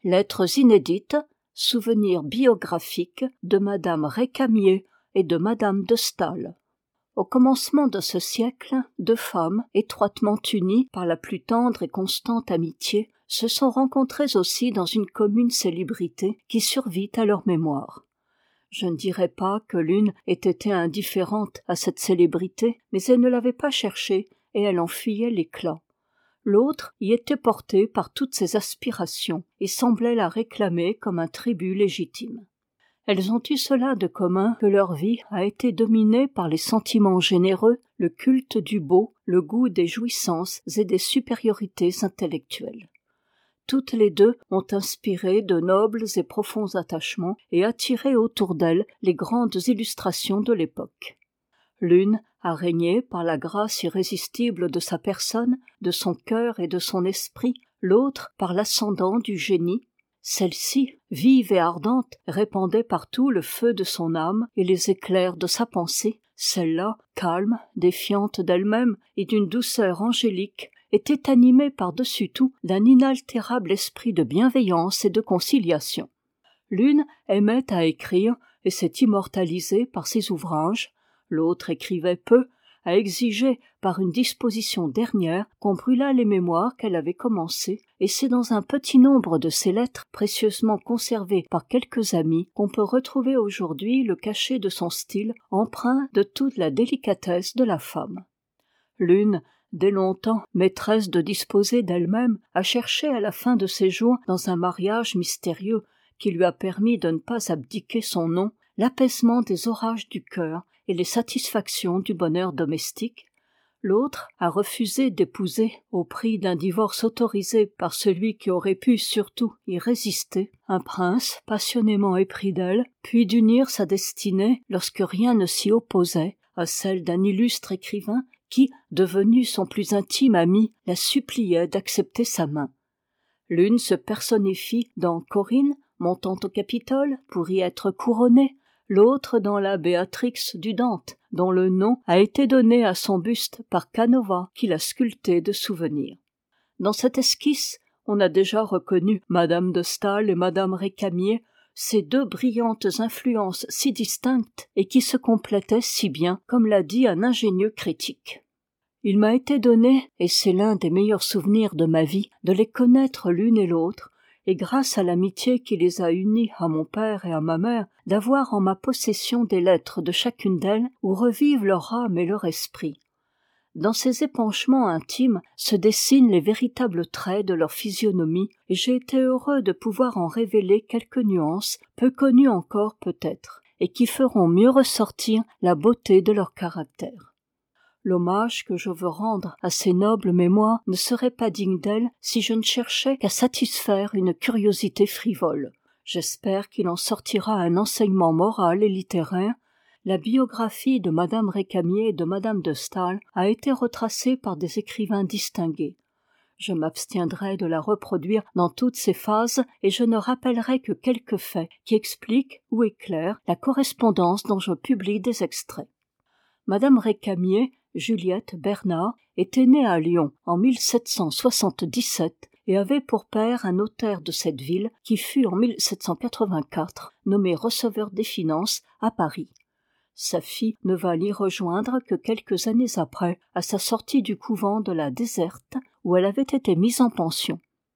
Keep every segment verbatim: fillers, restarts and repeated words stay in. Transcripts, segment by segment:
Lettres inédites, souvenirs biographiques de madame Récamier et de madame de Staël. Au commencement de ce siècle, deux femmes, étroitement unies par la plus tendre et constante amitié, se sont rencontrées aussi dans une commune célébrité qui survit à leur mémoire. Je ne dirais pas que l'une ait été indifférente à cette célébrité, mais elle ne l'avait pas cherchée et elle en fuyait l'éclat. L'autre y était portée par toutes ses aspirations et semblait la réclamer comme un tribut légitime. Elles ont eu cela de commun que leur vie a été dominée par les sentiments généreux, le culte du beau, le goût des jouissances et des supériorités intellectuelles. Toutes les deux ont inspiré de nobles et profonds attachements et attiré autour d'elles les grandes illustrations de l'époque. L'une a régné par la grâce irrésistible de sa personne, de son cœur et de son esprit, l'autre par l'ascendant du génie. Celle-ci, vive et ardente, répandait partout le feu de son âme et les éclairs de sa pensée. Celle-là, calme, défiante d'elle-même et d'une douceur angélique, était animée par-dessus tout d'un inaltérable esprit de bienveillance et de conciliation. L'une aimait à écrire et s'est immortalisée par ses ouvrages, l'autre écrivait peu, a exigé par une disposition dernière qu'on brûlât les mémoires qu'elle avait commencées, et c'est dans un petit nombre de ses lettres, précieusement conservées par quelques amis, qu'on peut retrouver aujourd'hui le cachet de son style, empreint de toute la délicatesse de la femme. L'une, dès longtemps maîtresse de disposer d'elle-même, a cherché à la fin de ses jours, dans un mariage mystérieux qui lui a permis de ne pas abdiquer son nom, l'apaisement des orages du cœur et les satisfactions du bonheur domestique. L'autre a refusé d'épouser, au prix d'un divorce autorisé par celui qui aurait pu surtout y résister, un prince passionnément épris d'elle, puis d'unir sa destinée, lorsque rien ne s'y opposait, à celle d'un illustre écrivain qui, devenu son plus intime ami, la suppliait d'accepter sa main. L'une se personnifie dans Corinne, montant au Capitole pour y être couronnée, l'autre dans la Béatrix du Dante, dont le nom a été donné à son buste par Canova, qui l'a sculpté de souvenir. Dans cette esquisse, on a déjà reconnu madame de Staël et madame Récamier, ces deux brillantes influences si distinctes et qui se complétaient si bien, comme l'a dit un ingénieux critique. Il m'a été donné, et c'est l'un des meilleurs souvenirs de ma vie, de les connaître l'une et l'autre, et grâce à l'amitié qui les a unies à mon père et à ma mère, d'avoir en ma possession des lettres de chacune d'elles où revivent leur âme et leur esprit. Dans ces épanchements intimes se dessinent les véritables traits de leur physionomie, et j'ai été heureux de pouvoir en révéler quelques nuances, peu connues encore peut-être, et qui feront mieux ressortir la beauté de leur caractère. L'hommage que je veux rendre à ces nobles mémoires ne serait pas digne d'elles si je ne cherchais qu'à satisfaire une curiosité frivole. J'espère qu'il en sortira un enseignement moral et littéraire. La biographie de madame Récamier et de madame de Staël a été retracée par des écrivains distingués. Je m'abstiendrai de la reproduire dans toutes ses phases et je ne rappellerai que quelques faits qui expliquent ou éclairent la correspondance dont je publie des extraits. Madame Récamier, Juliette Bernard, était née à Lyon en mille sept cent soixante-dix-sept et avait pour père un notaire de cette ville qui fut en mille sept cent quatre-vingt-quatre nommé receveur des finances à Paris. Sa fille ne va l'y rejoindre que quelques années après, à sa sortie du couvent de la Déserte, où elle avait été mise en pension.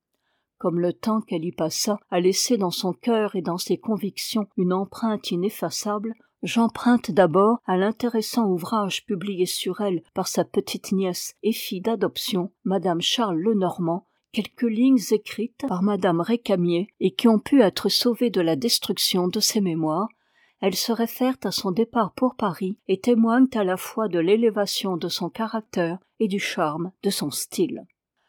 Comme le temps qu'elle y passa a laissé dans son cœur et dans ses convictions une empreinte ineffaçable, j'emprunte d'abord à l'intéressant ouvrage publié sur elle par sa petite-nièce et fille d'adoption, madame Charles Lenormand, quelques lignes écrites par madame Récamier et qui ont pu être sauvées de la destruction de ses mémoires. Elles se réfèrent à son départ pour Paris et témoignent à la fois de l'élévation de son caractère et du charme de son style.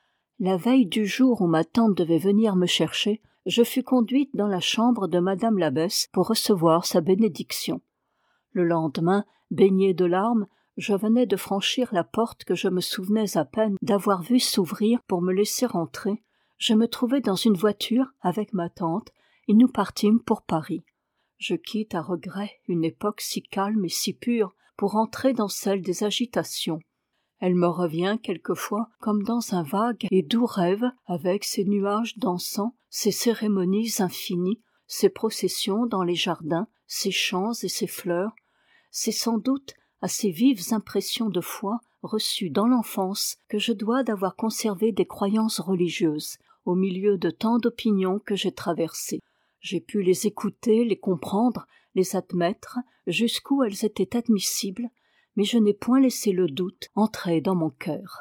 La veille du jour où ma tante devait venir me chercher, je fus conduite dans la chambre de madame l'abbesse pour recevoir sa bénédiction. Le lendemain, baignée de larmes, je venais de franchir la porte que je me souvenais à peine d'avoir vue s'ouvrir pour me laisser entrer. Je me trouvai dans une voiture avec ma tante et nous partîmes pour Paris. Je quitte à regret une époque si calme et si pure pour entrer dans celle des agitations. Elle me revient quelquefois comme dans un vague et doux rêve, avec ses nuages dansants, ses cérémonies infinies, ses processions dans les jardins, ses chants et ses fleurs. C'est sans doute à ces vives impressions de foi reçues dans l'enfance que je dois d'avoir conservé des croyances religieuses au milieu de tant d'opinions que j'ai traversées. J'ai pu les écouter, les comprendre, les admettre, jusqu'où elles étaient admissibles, mais je n'ai point laissé le doute entrer dans mon cœur.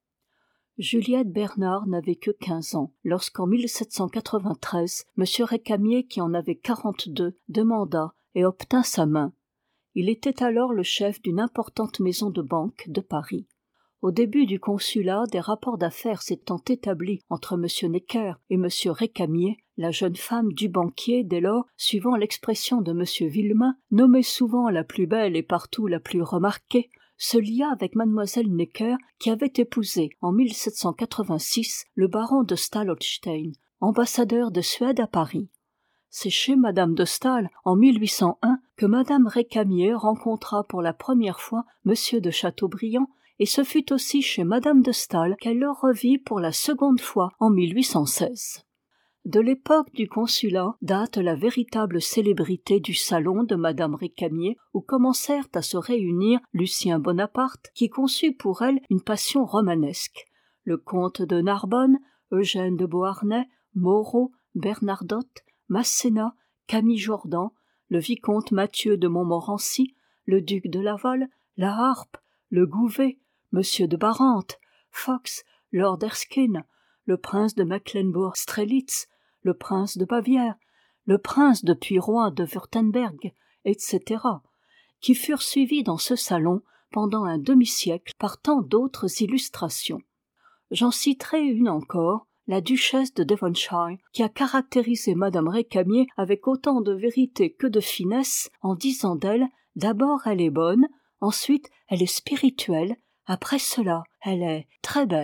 Juliette Bernard n'avait que quinze ans, lorsqu'en mille sept cent quatre-vingt-treize, M. Récamier, qui en avait quarante-deux, demanda et obtint sa main. Il était alors le chef d'une importante maison de banque de Paris. Au début du consulat, des rapports d'affaires s'étant établis entre M. Necker et M. Récamier, la jeune femme du banquier, dès lors, suivant l'expression de M. Villemain, nommée souvent la plus belle et partout la plus remarquée, se lia avec mademoiselle Necker, qui avait épousé en mille sept cent quatre-vingt-six le baron de Stahl-Holstein, ambassadeur de Suède à Paris. C'est chez madame de Staël, en mille huit cent un, que madame Récamier rencontra pour la première fois monsieur de Chateaubriand, et ce fut aussi chez madame de Staël qu'elle le revit pour la seconde fois en mille huit cent seize. De l'époque du consulat date la véritable célébrité du salon de madame Récamier, où commencèrent à se réunir Lucien Bonaparte, qui conçut pour elle une passion romanesque, le comte de Narbonne, Eugène de Beauharnais, Moreau, Bernadotte, Masséna, Camille Jordan, le vicomte Mathieu de Montmorency, le duc de Laval, la Harpe, le Gouvet, monsieur de Barante, Fox, lord Erskine, le prince de Mecklembourg-Strelitz, le prince de Bavière, le prince de Puy-Roi de Wurtemberg, et cetera, qui furent suivis dans ce salon pendant un demi-siècle par tant d'autres illustrations. J'en citerai une encore, la duchesse de Devonshire, qui a caractérisé madame Récamier avec autant de vérité que de finesse, en disant d'elle « d'abord elle est bonne, ensuite elle est spirituelle, après cela elle est très belle ».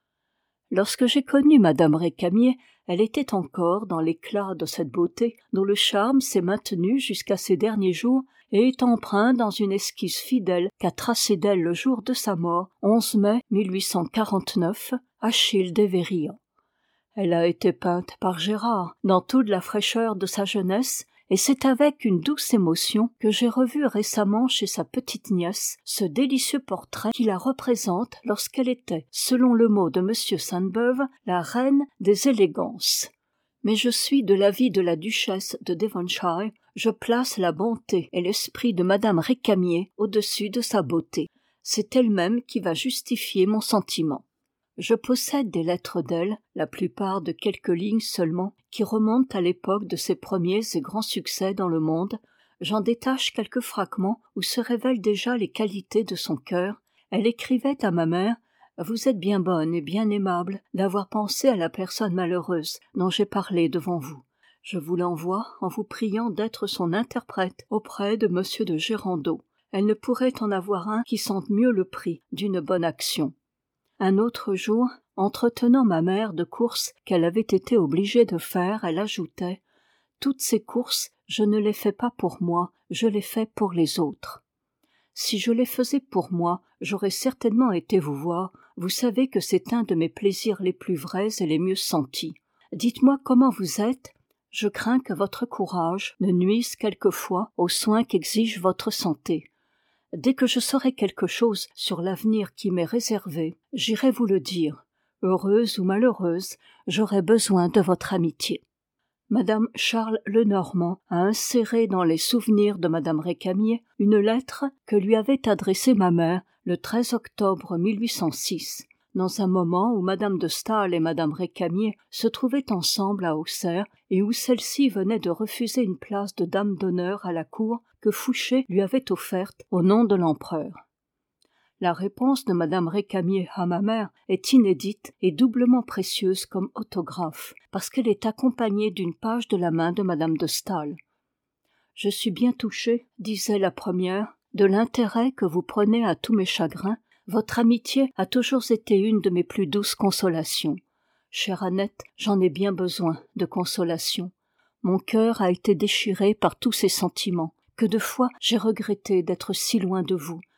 Lorsque j'ai connu madame Récamier, elle était encore dans l'éclat de cette beauté dont le charme s'est maintenu jusqu'à ses derniers jours et est empreint dans une esquisse fidèle qu'a tracée d'elle le jour de sa mort, onze mai mille huit cent quarante-neuf, Achille Devéria. Elle a été peinte par Gérard dans toute la fraîcheur de sa jeunesse, et c'est avec une douce émotion que j'ai revu récemment chez sa petite-nièce ce délicieux portrait qui la représente lorsqu'elle était, selon le mot de M. Sainte-Beuve, la reine des élégances. Mais je suis de l'avis de la duchesse de Devonshire, je place la bonté et l'esprit de madame Récamier au-dessus de sa beauté. C'est elle-même qui va justifier mon sentiment. Je possède des lettres d'elle, la plupart de quelques lignes seulement, qui remontent à l'époque de ses premiers et grands succès dans le monde. J'en détache quelques fragments où se révèlent déjà les qualités de son cœur. Elle écrivait à ma mère « Vous êtes bien bonne et bien aimable d'avoir pensé à la personne malheureuse dont j'ai parlé devant vous. Je vous l'envoie en vous priant d'être son interprète auprès de monsieur de Gérandeau. Elle ne pourrait en avoir un qui sente mieux le prix d'une bonne action. » Un autre jour, entretenant ma mère de courses qu'elle avait été obligée de faire, elle ajoutait « Toutes ces courses, je ne les fais pas pour moi, je les fais pour les autres. Si je les faisais pour moi, j'aurais certainement été vous voir, vous savez que c'est un de mes plaisirs les plus vrais et les mieux sentis. Dites-moi comment vous êtes, je crains que votre courage ne nuise quelquefois aux soins qu'exige votre santé. Dès que je saurai quelque chose sur l'avenir qui m'est réservé, j'irai vous le dire. Heureuse ou malheureuse, j'aurai besoin de votre amitié. » Madame Charles Lenormand a inséré dans les souvenirs de madame Récamier une lettre que lui avait adressée ma mère le treize octobre mille huit cent six, dans un moment où madame de Staël et madame Récamier se trouvaient ensemble à Auxerre et où celle-ci venait de refuser une place de dame d'honneur à la cour que Fouché lui avait offerte au nom de l'empereur. La réponse de madame Récamier à ma mère est inédite et doublement précieuse comme autographe, parce qu'elle est accompagnée d'une page de la main de madame de Staël. « Je suis bien touchée, disait la première, de l'intérêt que vous prenez à tous mes chagrins. Votre amitié a toujours été une de mes plus douces consolations. Chère Annette, j'en ai bien besoin de consolation. Mon cœur a été déchiré par tous ces sentiments. Que de fois j'ai regretté d'être si loin de vous,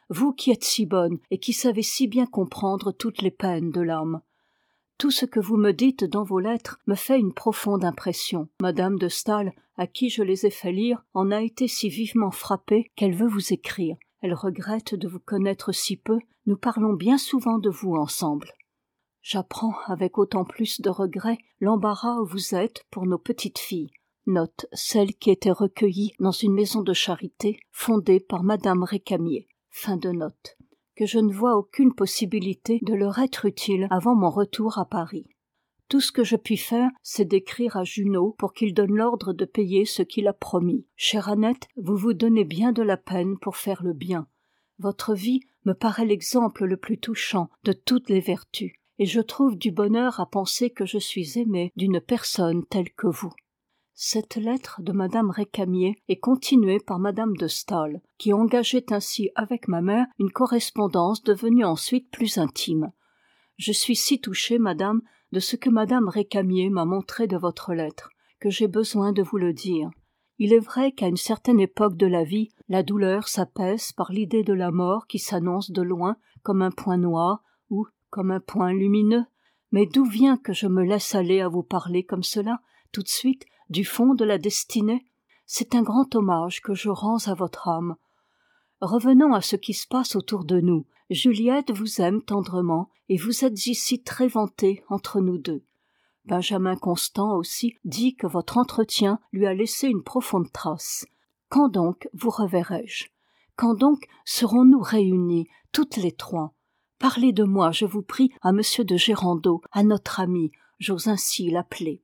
vous qui êtes si bonne et qui savez si bien comprendre toutes les peines de l'âme. Tout ce que vous me dites dans vos lettres me fait une profonde impression. Madame de Staël, à qui je les ai fait lire, en a été si vivement frappée qu'elle veut vous écrire. Elle regrette de vous connaître si peu, nous parlons bien souvent de vous ensemble. J'apprends avec autant plus de regret l'embarras où vous êtes pour nos petites filles. Note celle qui était recueillie dans une maison de charité fondée par Madame Récamier. Fin de note. Que je ne vois aucune possibilité de leur être utile avant mon retour à Paris. Tout ce que je puis faire, c'est d'écrire à Junot pour qu'il donne l'ordre de payer ce qu'il a promis. Chère Annette, vous vous donnez bien de la peine pour faire le bien. Votre vie me paraît l'exemple le plus touchant de toutes les vertus, et je trouve du bonheur à penser que je suis aimée d'une personne telle que vous. Cette lettre de Madame Récamier est continuée par Madame de Staël, qui engageait ainsi avec ma mère une correspondance devenue ensuite plus intime. Je suis si touchée, Madame, de ce que Madame Récamier m'a montré de votre lettre, que j'ai besoin de vous le dire. Il est vrai qu'à une certaine époque de la vie, la douleur s'apaise par l'idée de la mort qui s'annonce de loin comme un point noir ou comme un point lumineux. Mais d'où vient que je me laisse aller à vous parler comme cela, tout de suite, du fond de la destinée? C'est un grand hommage que je rends à votre âme. Revenons à ce qui se passe autour de nous. Juliette vous aime tendrement, et vous êtes ici très vanté entre nous deux. Benjamin Constant aussi dit que votre entretien lui a laissé une profonde trace. Quand donc vous reverrai-je? Quand donc serons-nous réunis, toutes les trois? Parlez de moi, je vous prie, à monsieur de Gérandeau, à notre ami, j'ose ainsi l'appeler.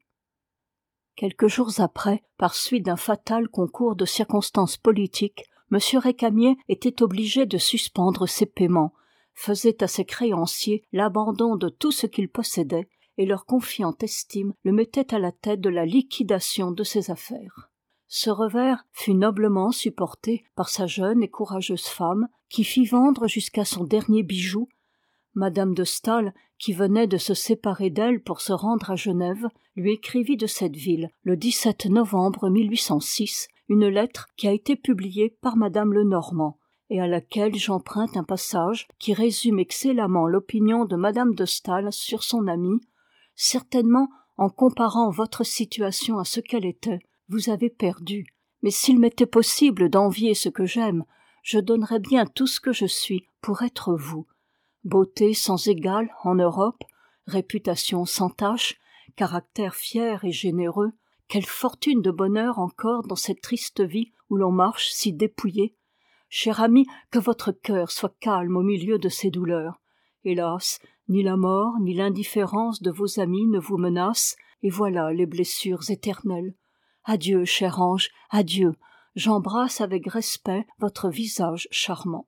Quelques jours après, par suite d'un fatal concours de circonstances politiques, M. Récamier était obligé de suspendre ses paiements, faisait à ses créanciers l'abandon de tout ce qu'il possédait, et leur confiante estime le mettait à la tête de la liquidation de ses affaires. Ce revers fut noblement supporté par sa jeune et courageuse femme, qui fit vendre jusqu'à son dernier bijou. Madame de Staël, qui venait de se séparer d'elle pour se rendre à Genève, lui écrivit de cette ville, le dix-sept novembre mille huit cent six, une lettre qui a été publiée par Madame Lenormand, et à laquelle j'emprunte un passage qui résume excellemment l'opinion de Madame de Staël sur son amie. Certainement, en comparant votre situation à ce qu'elle était, vous avez perdu. Mais s'il m'était possible d'envier ce que j'aime, je donnerais bien tout ce que je suis pour être vous. Beauté sans égale en Europe, réputation sans tache, caractère fier et généreux, quelle fortune de bonheur encore dans cette triste vie où l'on marche si dépouillé. Cher ami, que votre cœur soit calme au milieu de ces douleurs. Hélas, ni la mort ni l'indifférence de vos amis ne vous menacent, et voilà les blessures éternelles. Adieu, cher ange, adieu. J'embrasse avec respect votre visage charmant.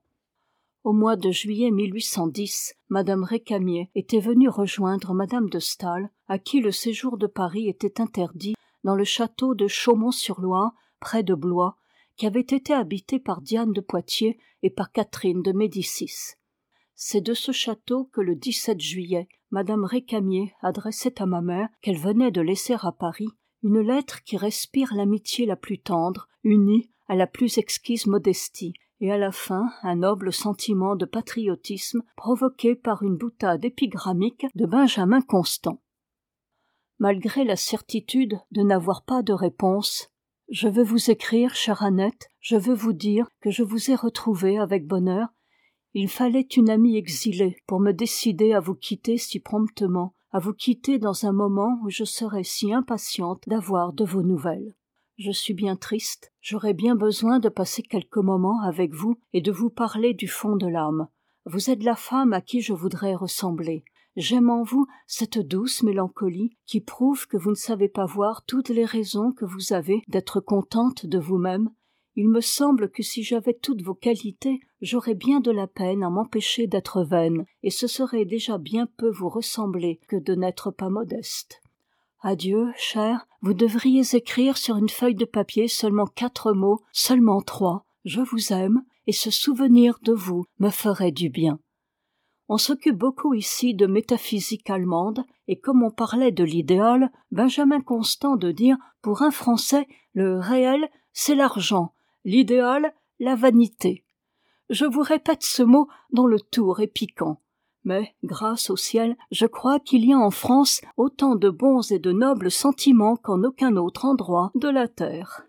Au mois de juillet mille huit cent dix, Madame Récamier était venue rejoindre Madame de Staël, à qui le séjour de Paris était interdit, dans le château de Chaumont-sur-Loire, près de Blois, qui avait été habité par Diane de Poitiers et par Catherine de Médicis. C'est de ce château que le dix-sept juillet, Madame Récamier adressait à ma mère, qu'elle venait de laisser à Paris, une lettre qui respire l'amitié la plus tendre, unie à la plus exquise modestie, et à la fin un noble sentiment de patriotisme provoqué par une boutade épigrammique de Benjamin Constant. Malgré la certitude de n'avoir pas de réponse, je veux vous écrire, chère Annette, je veux vous dire que je vous ai retrouvée avec bonheur. Il fallait une amie exilée pour me décider à vous quitter si promptement, à vous quitter dans un moment où je serais si impatiente d'avoir de vos nouvelles. Je suis bien triste, j'aurais bien besoin de passer quelques moments avec vous et de vous parler du fond de l'âme. Vous êtes la femme à qui je voudrais ressembler. J'aime en vous cette douce mélancolie qui prouve que vous ne savez pas voir toutes les raisons que vous avez d'être contente de vous-même. Il me semble que si j'avais toutes vos qualités, j'aurais bien de la peine à m'empêcher d'être vaine, et ce serait déjà bien peu vous ressembler que de n'être pas modeste. Adieu, chère, vous devriez écrire sur une feuille de papier seulement quatre mots, seulement trois. Je vous aime, et ce souvenir de vous me ferait du bien. On s'occupe beaucoup ici de métaphysique allemande, et comme on parlait de l'idéal, Benjamin Constant de dire, pour un Français, le réel, c'est l'argent, l'idéal, la vanité. Je vous répète ce mot dont le tour est piquant. Mais, grâce au ciel, je crois qu'il y a en France autant de bons et de nobles sentiments qu'en aucun autre endroit de la terre.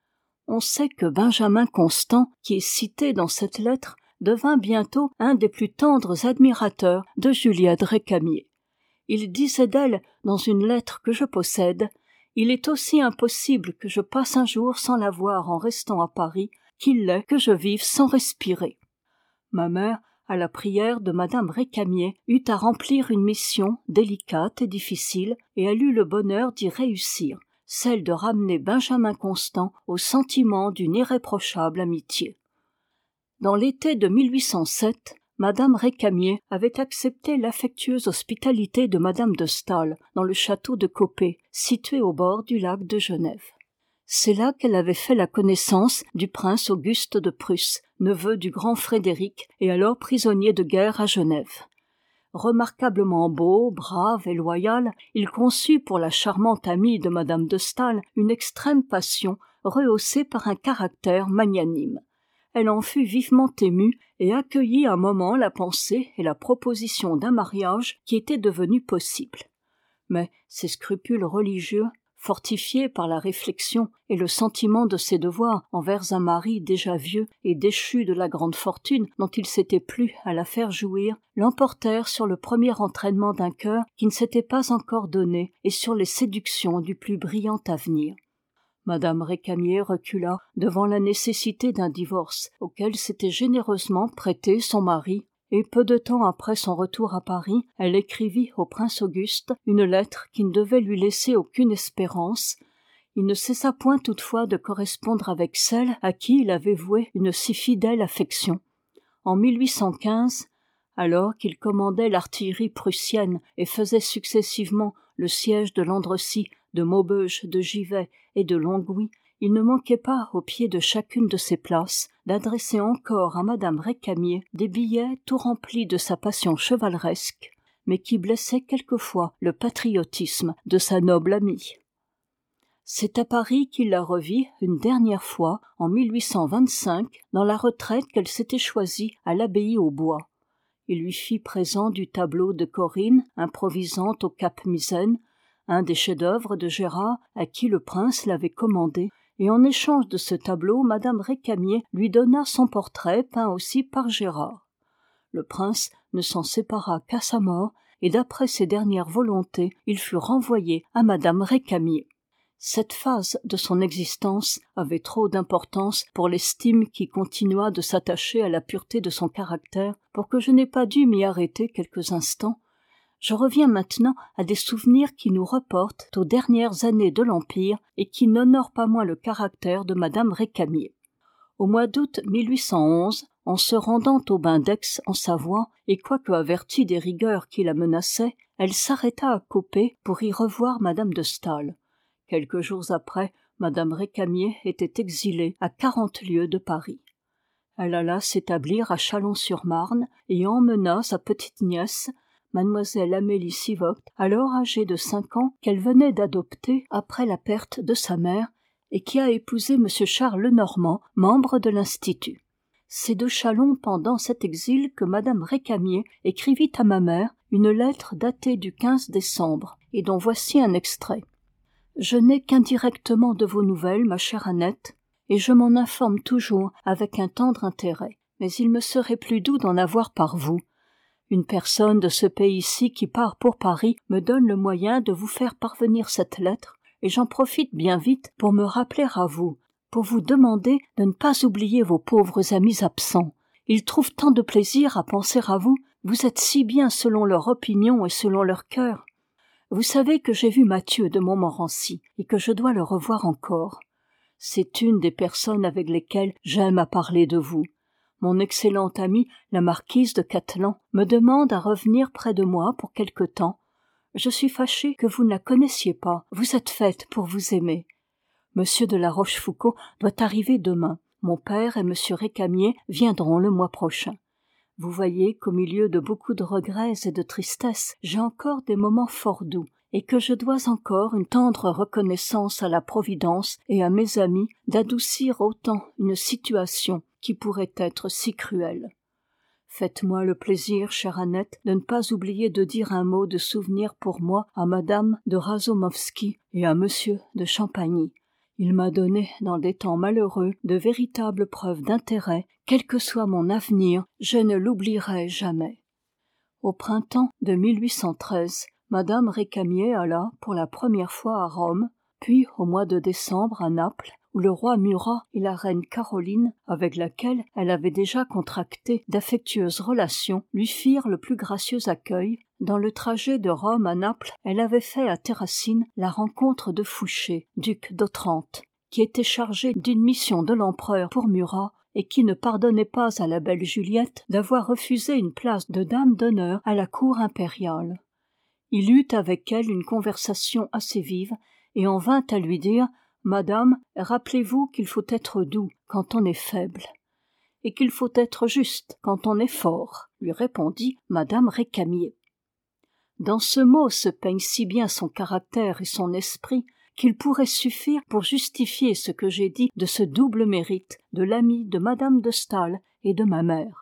On sait que Benjamin Constant, qui est cité dans cette lettre, devint bientôt un des plus tendres admirateurs de Juliette Récamier. Il disait d'elle, dans une lettre que je possède, « Il est aussi impossible que je passe un jour sans la voir en restant à Paris, qu'il l'est que je vive sans respirer. » Ma mère, à la prière de madame Récamier, eut à remplir une mission délicate et difficile, et elle eut le bonheur d'y réussir, celle de ramener Benjamin Constant au sentiment d'une irréprochable amitié. Dans l'été de mille huit cent sept, madame Récamier avait accepté l'affectueuse hospitalité de madame de Staël dans le château de Coppet, situé au bord du lac de Genève. C'est là qu'elle avait fait la connaissance du prince Auguste de Prusse, neveu du grand Frédéric et alors prisonnier de guerre à Genève. Remarquablement beau, brave et loyal, il conçut pour la charmante amie de madame de Staël une extrême passion rehaussée par un caractère magnanime. Elle en fut vivement émue et accueillit un moment la pensée et la proposition d'un mariage qui était devenu possible. Mais ses scrupules religieux, fortifiés par la réflexion et le sentiment de ses devoirs envers un mari déjà vieux et déchu de la grande fortune dont il s'était plu à la faire jouir, l'emportèrent sur le premier entraînement d'un cœur qui ne s'était pas encore donné et sur les séductions du plus brillant avenir. Madame Récamier recula devant la nécessité d'un divorce auquel s'était généreusement prêté son mari, et peu de temps après son retour à Paris, elle écrivit au prince Auguste une lettre qui ne devait lui laisser aucune espérance. Il ne cessa point toutefois de correspondre avec celle à qui il avait voué une si fidèle affection. En mille huit cent quinze, alors qu'il commandait l'artillerie prussienne et faisait successivement le siège de Landrecies, de Maubeuge, de Givet et de Longwy, il ne manquait pas, au pied de chacune de ces places, d'adresser encore à madame Récamier des billets tout remplis de sa passion chevaleresque, mais qui blessaient quelquefois le patriotisme de sa noble amie. C'est à Paris qu'il la revit une dernière fois, en mille huit cent vingt-cinq, dans la retraite qu'elle s'était choisie à l'abbaye aux Bois. Il lui fit présent du tableau de Corinne, improvisant au Cap Misaine, un des chefs-d'œuvre de Gérard à qui le prince l'avait commandé, et en échange de ce tableau, madame Récamier lui donna son portrait peint aussi par Gérard. Le prince ne s'en sépara qu'à sa mort, et d'après ses dernières volontés, il fut renvoyé à madame Récamier. Cette phase de son existence avait trop d'importance pour l'estime qui continua de s'attacher à la pureté de son caractère pour que je n'ai pas dû m'y arrêter quelques instants. Je reviens maintenant à des souvenirs qui nous reportent aux dernières années de l'Empire et qui n'honorent pas moins le caractère de madame Récamier. Au mois d'août mille huit cent onze, en se rendant au bain d'Aix en Savoie, et quoique avertie des rigueurs qui la menaçaient, elle s'arrêta à Coppet pour y revoir madame de Staël. Quelques jours après, madame Récamier était exilée à quarante lieues de Paris. Elle alla s'établir à Chalon-sur-Marne et emmena sa petite-nièce, mademoiselle Amélie Sivoct, alors âgée de cinq ans, qu'elle venait d'adopter après la perte de sa mère et qui a épousé monsieur Charles Lenormand, membre de l'Institut. C'est de Chalon pendant cet exil que madame Récamier écrivit à ma mère une lettre datée du quinze décembre et dont voici un extrait. « Je n'ai qu'indirectement de vos nouvelles, ma chère Annette, et je m'en informe toujours avec un tendre intérêt, mais il me serait plus doux d'en avoir par vous. Une personne de ce pays-ci qui part pour Paris me donne le moyen de vous faire parvenir cette lettre, et j'en profite bien vite pour me rappeler à vous, pour vous demander de ne pas oublier vos pauvres amis absents. Ils trouvent tant de plaisir à penser à vous, vous êtes si bien selon leur opinion et selon leur cœur. Vous savez que j'ai vu Mathieu de Montmorency et que je dois le revoir encore. C'est une des personnes avec lesquelles j'aime à parler de vous. Mon excellente amie, la marquise de Cattelan, me demande à revenir près de moi pour quelque temps. Je suis fâchée que vous ne la connaissiez pas. Vous êtes faite pour vous aimer. Monsieur de la Rochefoucauld doit arriver demain. Mon père et monsieur Récamier viendront le mois prochain. Vous voyez qu'au milieu de beaucoup de regrets et de tristesse, j'ai encore des moments fort doux, et que je dois encore une tendre reconnaissance à la Providence et à mes amis d'adoucir autant une situation qui pourrait être si cruel. Faites-moi le plaisir, chère Annette, de ne pas oublier de dire un mot de souvenir pour moi à madame de Rasomovsky et à monsieur de Champagny. Il m'a donné, dans des temps malheureux, de véritables preuves d'intérêt. Quel que soit mon avenir, je ne l'oublierai jamais. Au printemps de mille huit cent treize, madame Récamier alla pour la première fois à Rome, puis au mois de décembre à Naples, où le roi Murat et la reine Caroline, avec laquelle elle avait déjà contracté d'affectueuses relations, lui firent le plus gracieux accueil. Dans le trajet de Rome à Naples, elle avait fait à Terracine la rencontre de Fouché, duc d'Otrante, qui était chargé d'une mission de l'empereur pour Murat et qui ne pardonnait pas à la belle Juliette d'avoir refusé une place de dame d'honneur à la cour impériale. Il eut avec elle une conversation assez vive et en vint à lui dire « Madame, rappelez-vous qu'il faut être doux quand on est faible, et qu'il faut être juste quand on est fort », lui répondit madame Récamier. Dans ce mot se peignent si bien son caractère et son esprit qu'il pourrait suffire pour justifier ce que j'ai dit de ce double mérite de l'amie de madame de Staël et de ma mère.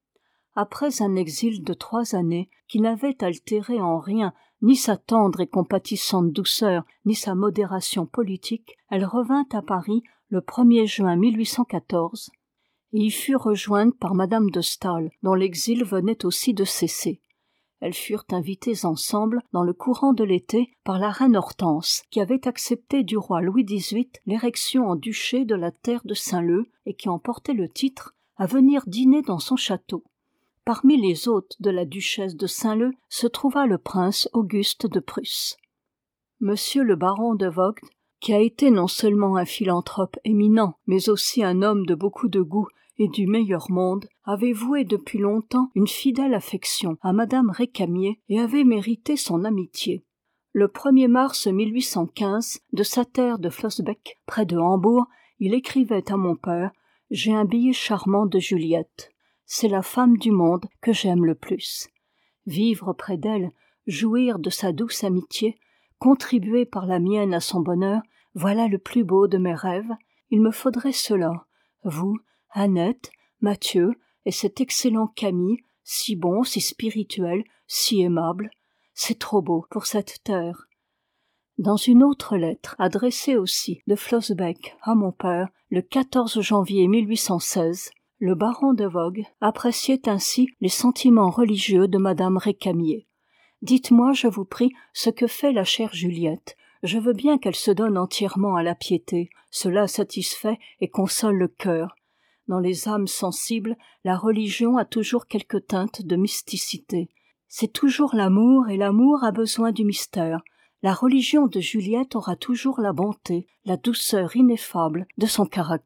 Après un exil de trois années qui n'avait altéré en rien ni sa tendre et compatissante douceur, ni sa modération politique, elle revint à Paris le premier juin mille huit cent quatorze et y fut rejointe par madame de Staël, dont l'exil venait aussi de cesser. Elles furent invitées ensemble dans le courant de l'été par la reine Hortense, qui avait accepté du roi Louis dix-huit l'érection en duché de la terre de Saint-Leu et qui en portait le titre, à venir dîner dans son château. Parmi les hôtes de la duchesse de Saint-Leu se trouva le prince Auguste de Prusse. Monsieur le baron de Vogt, qui a été non seulement un philanthrope éminent, mais aussi un homme de beaucoup de goût et du meilleur monde, avait voué depuis longtemps une fidèle affection à madame Récamier et avait mérité son amitié. Le premier mars mille huit cent quinze, de sa terre de Flossbeck, près de Hambourg, il écrivait à mon père « J'ai un billet charmant de Juliette. C'est la femme du monde que j'aime le plus. Vivre près d'elle, jouir de sa douce amitié, contribuer par la mienne à son bonheur, voilà le plus beau de mes rêves. Il me faudrait cela, vous, Annette, Mathieu et cet excellent Camille, si bon, si spirituel, si aimable. C'est trop beau pour cette terre. » Dans une autre lettre, adressée aussi de Flossbeck à mon père, le quatorze janvier mille huit cent seize, le baron de Vogt appréciait ainsi les sentiments religieux de madame Récamier. « Dites-moi, je vous prie, ce que fait la chère Juliette. Je veux bien qu'elle se donne entièrement à la piété. Cela satisfait et console le cœur. Dans les âmes sensibles, la religion a toujours quelque teinte de mysticité. C'est toujours l'amour, et l'amour a besoin du mystère. La religion de Juliette aura toujours la bonté, la douceur ineffable de son caractère. »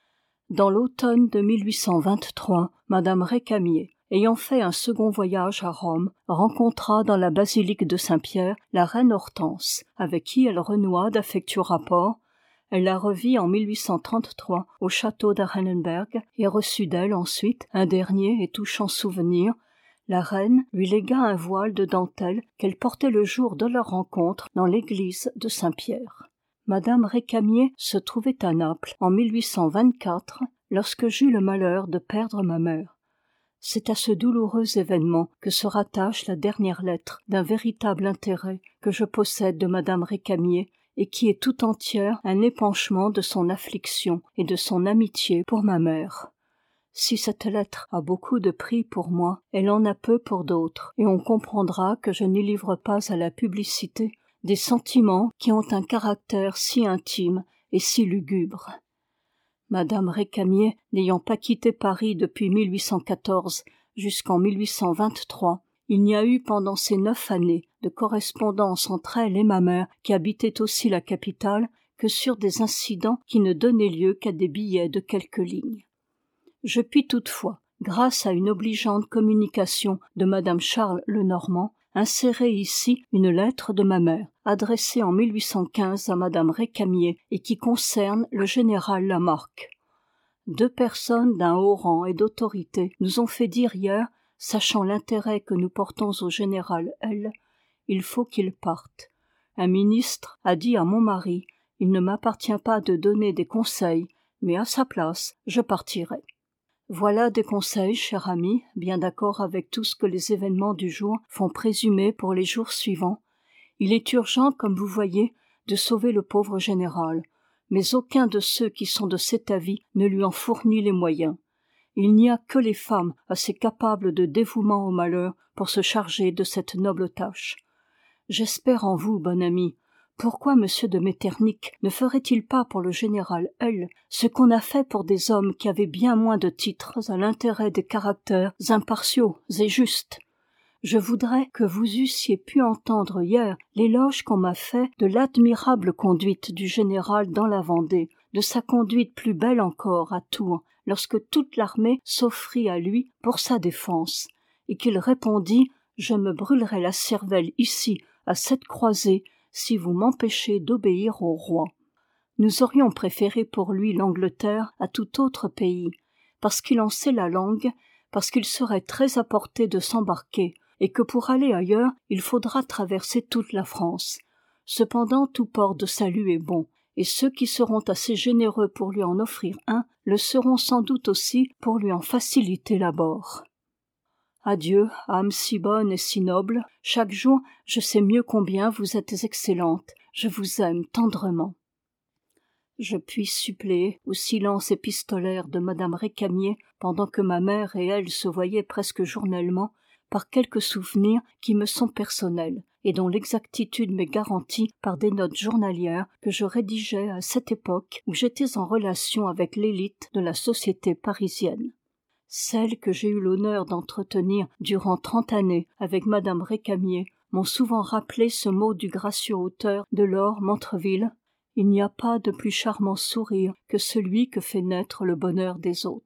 Dans l'automne de mille huit cent vingt-trois, madame Récamier, ayant fait un second voyage à Rome, rencontra dans la basilique de Saint-Pierre la reine Hortense, avec qui elle renoua d'affectueux rapports. Elle la revit en mille huit cent trente-trois au château d'Arenenberg et reçut d'elle ensuite un dernier et touchant souvenir. La reine lui légua un voile de dentelle qu'elle portait le jour de leur rencontre dans l'église de Saint-Pierre. Madame Récamier se trouvait à Naples en mille huit cent vingt-quatre lorsque j'eus le malheur de perdre ma mère. C'est à ce douloureux événement que se rattache la dernière lettre d'un véritable intérêt que je possède de madame Récamier et qui est tout entière un épanchement de son affliction et de son amitié pour ma mère. Si cette lettre a beaucoup de prix pour moi, elle en a peu pour d'autres, et on comprendra que je n'y livre pas à la publicité des sentiments qui ont un caractère si intime et si lugubre. Madame Récamier, n'ayant pas quitté Paris depuis mille huit cent quatorze jusqu'en mille huit cent vingt-trois, il n'y a eu pendant ces neuf années de correspondance entre elle et ma mère, qui habitait aussi la capitale, que sur des incidents qui ne donnaient lieu qu'à des billets de quelques lignes. Je puis toutefois, grâce à une obligeante communication de madame Charles Lenormand, insérer ici une lettre de ma mère, adressée en mille huit cent quinze à madame Récamier et qui concerne le général Lamarque. Deux personnes d'un haut rang et d'autorité nous ont fait dire hier, sachant l'intérêt que nous portons au général L, il faut qu'il parte. Un ministre a dit à mon mari, il ne m'appartient pas de donner des conseils, mais à sa place, je partirai. Voilà des conseils, cher ami, bien d'accord avec tout ce que les événements du jour font présumer pour les jours suivants. Il est urgent, comme vous voyez, de sauver le pauvre général, mais aucun de ceux qui sont de cet avis ne lui en fournit les moyens. Il n'y a que les femmes assez capables de dévouement au malheur pour se charger de cette noble tâche. J'espère en vous, bon ami. Pourquoi M. de Metternich ne ferait-il pas pour le général Hull ce qu'on a fait pour des hommes qui avaient bien moins de titres à l'intérêt des caractères impartiaux et justes? Je voudrais que vous eussiez pu entendre hier l'éloge qu'on m'a fait de l'admirable conduite du général dans la Vendée, de sa conduite plus belle encore à Tours, lorsque toute l'armée s'offrit à lui pour sa défense, et qu'il répondit « Je me brûlerai la cervelle ici, à cette croisée, si vous m'empêchez d'obéir au roi. » Nous aurions préféré pour lui l'Angleterre à tout autre pays, parce qu'il en sait la langue, parce qu'il serait très à portée de s'embarquer, et que pour aller ailleurs, il faudra traverser toute la France. Cependant, tout port de salut est bon, et ceux qui seront assez généreux pour lui en offrir un, le seront sans doute aussi pour lui en faciliter l'abord. Adieu, âme si bonne et si noble, chaque jour je sais mieux combien vous êtes excellente, je vous aime tendrement. Je puis suppléer au silence épistolaire de madame Récamier, pendant que ma mère et elle se voyaient presque journellement, par quelques souvenirs qui me sont personnels, et dont l'exactitude m'est garantie par des notes journalières que je rédigeais à cette époque où j'étais en relation avec l'élite de la société parisienne. Celles que j'ai eu l'honneur d'entretenir durant trente années avec madame Récamier m'ont souvent rappelé ce mot du gracieux auteur de Laure Montreville: « Il n'y a pas de plus charmant sourire que celui que fait naître le bonheur des autres. »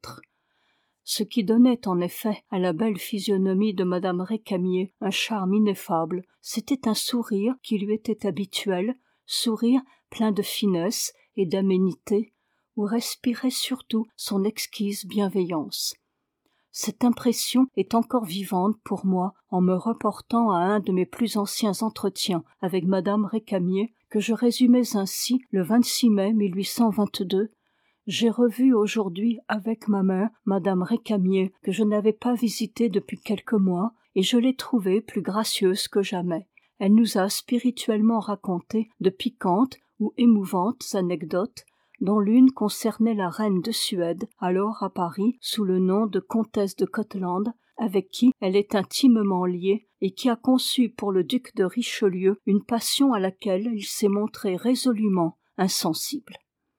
Ce qui donnait en effet à la belle physionomie de madame Récamier un charme ineffable, c'était un sourire qui lui était habituel, sourire plein de finesse et d'aménité, où respirait surtout son exquise bienveillance. Cette impression est encore vivante pour moi en me reportant à un de mes plus anciens entretiens avec madame Récamier, que je résumais ainsi le vingt-six mai mille huit cent vingt-deux. J'ai revu aujourd'hui avec ma mère madame Récamier, que je n'avais pas visitée depuis quelques mois, et je l'ai trouvée plus gracieuse que jamais. Elle nous a spirituellement raconté de piquantes ou émouvantes anecdotes, dont l'une concernait la reine de Suède, alors à Paris sous le nom de comtesse de Gotland, avec qui elle est intimement liée et qui a conçu pour le duc de Richelieu une passion à laquelle il s'est montré résolument insensible.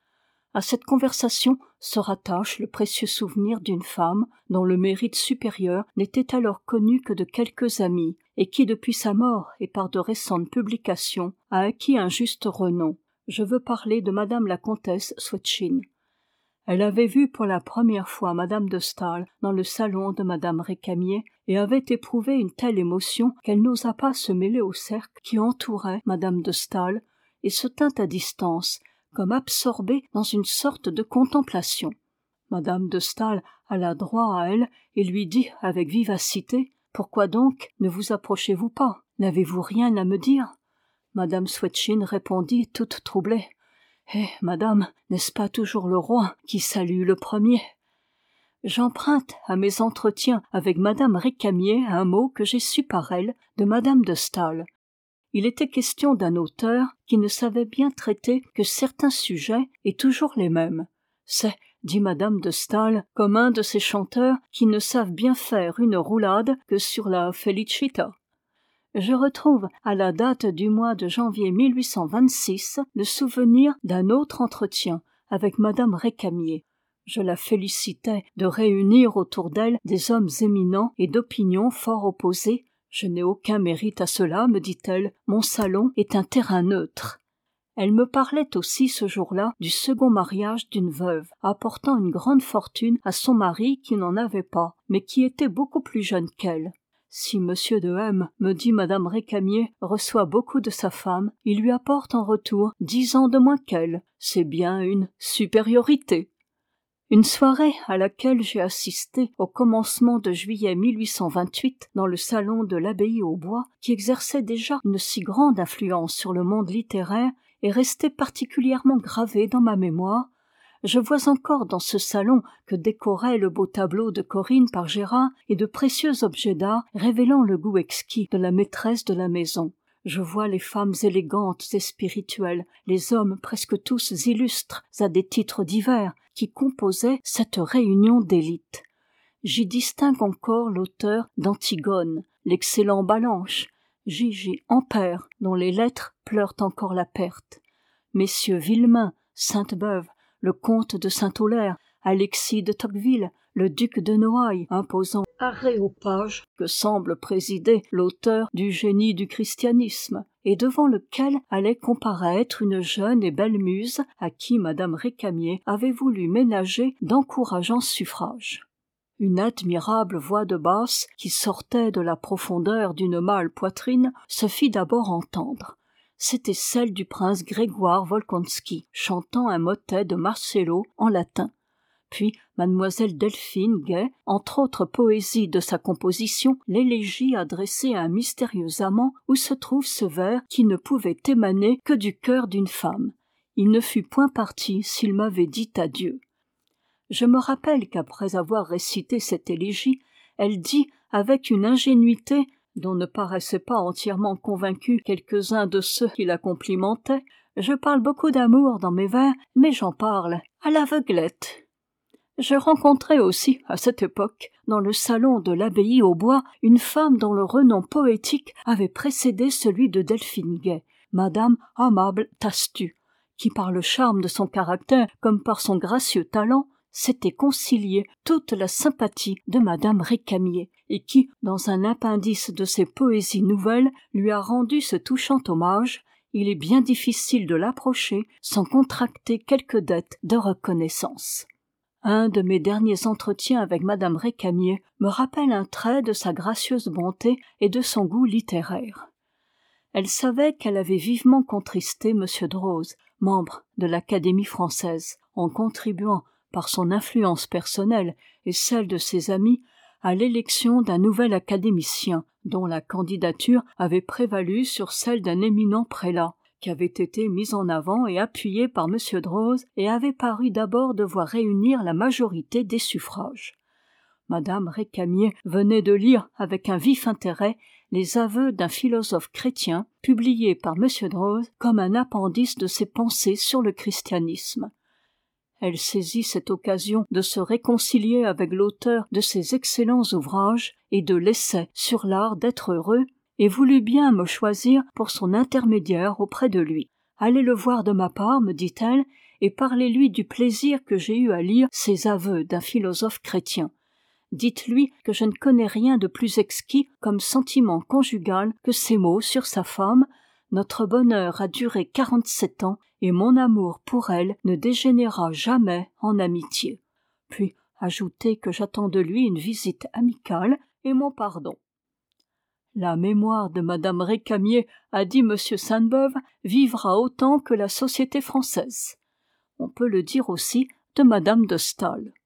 À cette conversation se rattache le précieux souvenir d'une femme dont le mérite supérieur n'était alors connu que de quelques amis, et qui depuis sa mort et par de récentes publications a acquis un juste renom. Je veux parler de madame la comtesse Swetchine. Elle avait vu pour la première fois madame de Staël dans le salon de madame Récamier et avait éprouvé une telle émotion qu'elle n'osa pas se mêler au cercle qui entourait madame de Staël et se tint à distance, comme absorbée dans une sorte de contemplation. Madame de Staël alla droit à elle et lui dit avec vivacité: « Pourquoi donc ne vous approchez-vous pas? N'avez-vous rien à me dire ?» Madame Swetchine répondit toute troublée: « Eh, madame, n'est-ce pas toujours le roi qui salue le premier ?» J'emprunte à mes entretiens avec madame Récamier un mot que j'ai su par elle de madame de Staël. Il était question d'un auteur qui ne savait bien traiter que certains sujets et toujours les mêmes. C'est, dit madame de Staël, comme un de ces chanteurs qui ne savent bien faire une roulade que sur la Felicita. Je retrouve à la date du mois de janvier mille huit cent vingt-six le souvenir d'un autre entretien avec madame Récamier. Je la félicitais de réunir autour d'elle des hommes éminents et d'opinions fort opposées. « Je n'ai aucun mérite à cela, me dit-elle, mon salon est un terrain neutre. » Elle me parlait aussi ce jour-là du second mariage d'une veuve, apportant une grande fortune à son mari qui n'en avait pas, mais qui était beaucoup plus jeune qu'elle. Si monsieur de M, me dit madame Récamier, reçoit beaucoup de sa femme, il lui apporte en retour dix ans de moins qu'elle. C'est bien une supériorité. Une soirée à laquelle j'ai assisté au commencement de juillet mille huit cent vingt-huit dans le salon de l'abbaye aux Bois, qui exerçait déjà une si grande influence sur le monde littéraire, est restée particulièrement gravée dans ma mémoire. je vois encore dans ce salon que décorait le beau tableau de Corinne par Gérard et de précieux objets d'art révélant le goût exquis de la maîtresse de la maison. Je vois les femmes élégantes et spirituelles, les hommes presque tous illustres à des titres divers, qui composaient cette réunion d'élite. J'y distingue encore l'auteur d'Antigone, l'excellent Ballanche, Gigi Ampère, dont les lettres pleurent encore la perte, messieurs Villemain, Sainte-Beuve, le comte de Saint-Aulaire, Alexis de Tocqueville, le duc de Noailles, imposant aréopage que semble présider l'auteur du Génie du christianisme, et devant lequel allait comparaître une jeune et belle muse à qui madame Récamier avait voulu ménager d'encourageants suffrages. Une admirable voix de basse, qui sortait de la profondeur d'une mâle poitrine, se fit d'abord entendre. C'était celle du prince Grégoire Volkonski, chantant un motet de Marcello en latin. Puis mademoiselle Delphine Gay, entre autres poésies de sa composition, l'élégie adressée à un mystérieux amant où se trouve ce vers qui ne pouvait émaner que du cœur d'une femme. Il ne fut point parti s'il m'avait dit adieu. Je me rappelle qu'après avoir récité cette élégie, elle dit avec une ingénuité dont ne paraissaient pas entièrement convaincus quelques-uns de ceux qui la complimentaient, « Je parle beaucoup d'amour dans mes vers, mais j'en parle à l'aveuglette. » J'ai rencontré aussi, à cette époque, dans le salon de l'abbaye aux Bois, une femme dont le renom poétique avait précédé celui de Delphine Gay, Madame Amable Tastu, qui par le charme de son caractère comme par son gracieux talent, s'était concilié toute la sympathie de madame Récamier, et qui, dans un appendice de ses poésies nouvelles, lui a rendu ce touchant hommage. Il est bien difficile de l'approcher sans contracter quelque dette de reconnaissance. Un de mes derniers entretiens avec madame Récamier me rappelle un trait de sa gracieuse bonté et de son goût littéraire. Elle savait qu'elle avait vivement contristé monsieur Droz, membre de l'Académie française, en contribuant par son influence personnelle et celle de ses amis, à l'élection d'un nouvel académicien, dont la candidature avait prévalu sur celle d'un éminent prélat, qui avait été mis en avant et appuyé par monsieur Droz et avait paru d'abord devoir réunir la majorité des suffrages. Madame Récamier venait de lire avec un vif intérêt les aveux d'un philosophe chrétien, publiés par monsieur Droz comme un appendice de ses pensées sur le christianisme. Elle saisit cette occasion de se réconcilier avec l'auteur de ces excellents ouvrages et de l'essai sur l'art d'être heureux, et voulut bien me choisir pour son intermédiaire auprès de lui. Allez le voir de ma part, me dit-elle, et parlez-lui du plaisir que j'ai eu à lire ces aveux d'un philosophe chrétien. Dites-lui que je ne connais rien de plus exquis comme sentiment conjugal que ces mots sur sa femme. Notre bonheur a duré quarante-sept ans, et mon amour pour elle ne dégénéra jamais en amitié. Puis ajoutez que j'attends de lui une visite amicale et mon pardon. La mémoire de madame Récamier, a dit monsieur Sainte-Beuve, vivra autant que la société française. On peut le dire aussi de madame de Staël.